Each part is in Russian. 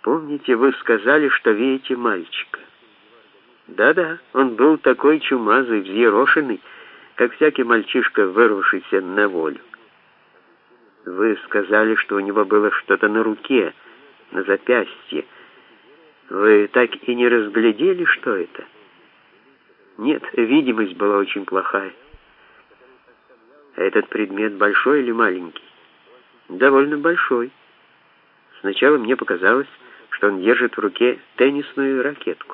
Помните, вы сказали, что видите мальчика? Да-да, он был такой чумазый, взъерошенный, как всякий мальчишка, вырвавшийся на волю. Вы сказали, что у него было что-то на руке, на запястье. Вы так и не разглядели, что это? Нет, видимость была очень плохая. А этот предмет большой или маленький? Довольно большой. Сначала мне показалось, что он держит в руке теннисную ракетку.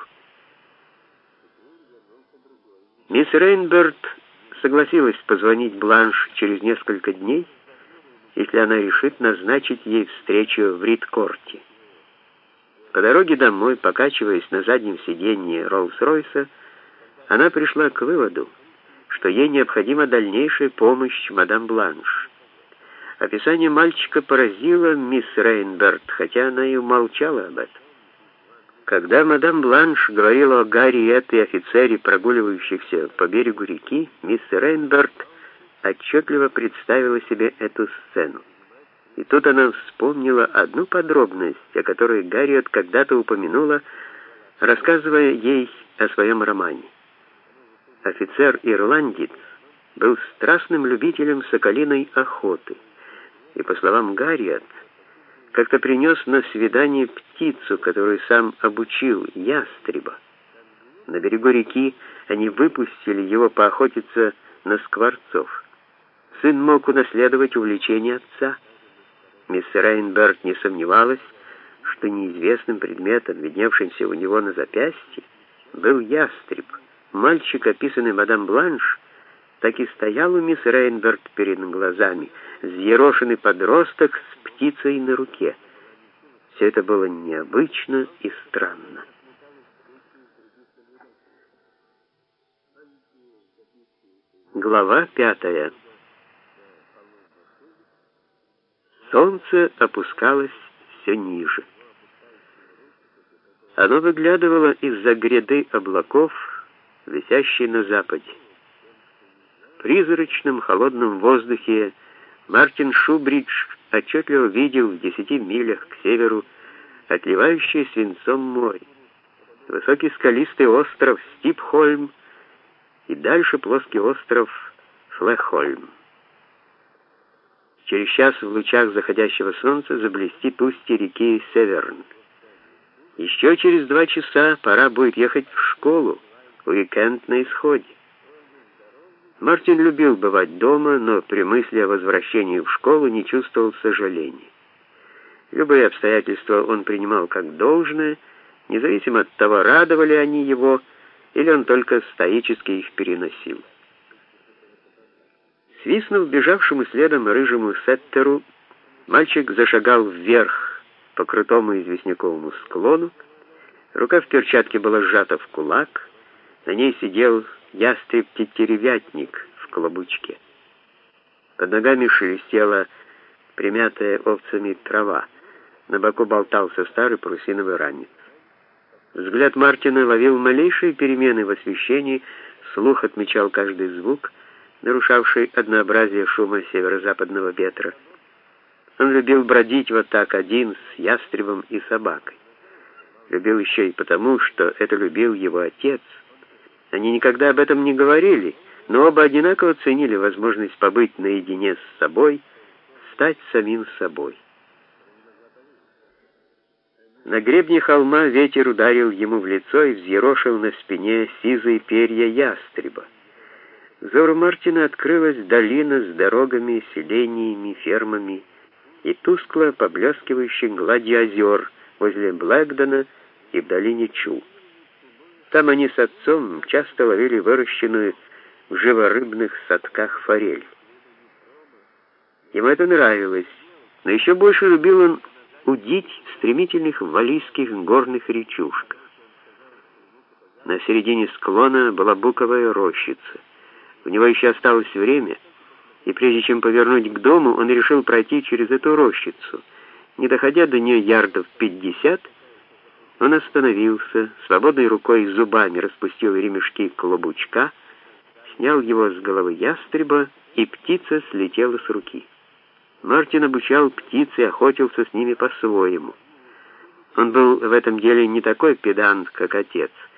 Мисс Рейнберт согласилась позвонить Бланш через несколько дней, если она решит назначить ей встречу в Рид-Корте. По дороге домой, покачиваясь на заднем сиденье Роллс-Ройса, она пришла к выводу, что ей необходима дальнейшая помощь мадам Бланш. Описание мальчика поразило мисс Рейнберт, хотя она и умолчала об этом. Когда мадам Бланш говорила о Гарриет и офицере, прогуливающихся по берегу реки, мисс Рейнберт отчетливо представила себе эту сцену. И тут она вспомнила одну подробность, о которой Гарриет когда-то упомянула, рассказывая ей о своем романе. Офицер-ирландец был страстным любителем соколиной охоты, и, по словам Гарриет, как-то принес на свидание птицу, которую сам обучил, ястреба. На берегу реки они выпустили его поохотиться на скворцов. Сын мог унаследовать увлечение отца. Мисс Рейнберт не сомневалась, что неизвестным предметом, видневшимся у него на запястье, был ястреб. Мальчик, описанный мадам Бланш, так и стоял у мисс Рейнберт перед глазами, взъерошенный подросток с птицей на руке. Все это было необычно и странно. Глава 5. Солнце опускалось все ниже. Оно выглядывало из-за гряды облаков, висящей на западе. В призрачном холодном воздухе Мартин Шубридж отчетливо видел в 10 милях к северу отливающее свинцом море, высокий скалистый остров Стипхольм и дальше плоский остров Флехольм. Через час в лучах заходящего солнца заблестит устье реки Северн. Еще через 2 часа пора будет ехать в школу, уикенд на исходе. Мартин любил бывать дома, но при мысли о возвращении в школу не чувствовал сожаления. Любые обстоятельства он принимал как должное, независимо от того, радовали они его, или он только стоически их переносил. Свистнув бежавшему следом рыжему сеттеру, мальчик зашагал вверх по крутому известняковому склону. Рука в перчатке была сжата в кулак, на ней сидел ястреб-тетеревятник в клобучке. Под ногами шелестела примятая овцами трава, на боку болтался старый парусиновый ранец. Взгляд Мартина ловил малейшие перемены в освещении, слух отмечал каждый звук, нарушавший однообразие шума северо-западного ветра. Он любил бродить вот так один с ястребом и собакой. Любил еще и потому, что это любил его отец. Они никогда об этом не говорили, но оба одинаково ценили возможность побыть наедине с собой, стать самим собой. На гребне холма ветер ударил ему в лицо и взъерошил на спине сизые перья ястреба. Взору Мартина открылась долина с дорогами, селениями, фермами и тускло поблескивающей гладью озер возле Блэкдона и в долине Чу. Там они с отцом часто ловили выращенную в живорыбных садках форель. Ему это нравилось, но еще больше любил он удить в стремительных валлийских горных речушках. На середине склона была буковая рощица. У него еще осталось время, и прежде чем повернуть к дому, он решил пройти через эту рощицу. Не доходя до нее ярдов 50, он остановился, свободной рукой и зубами распустил ремешки клобучка, снял его с головы ястреба, и птица слетела с руки. Мартин обучал птиц и охотился с ними по-своему. Он был в этом деле не такой педант, как отец.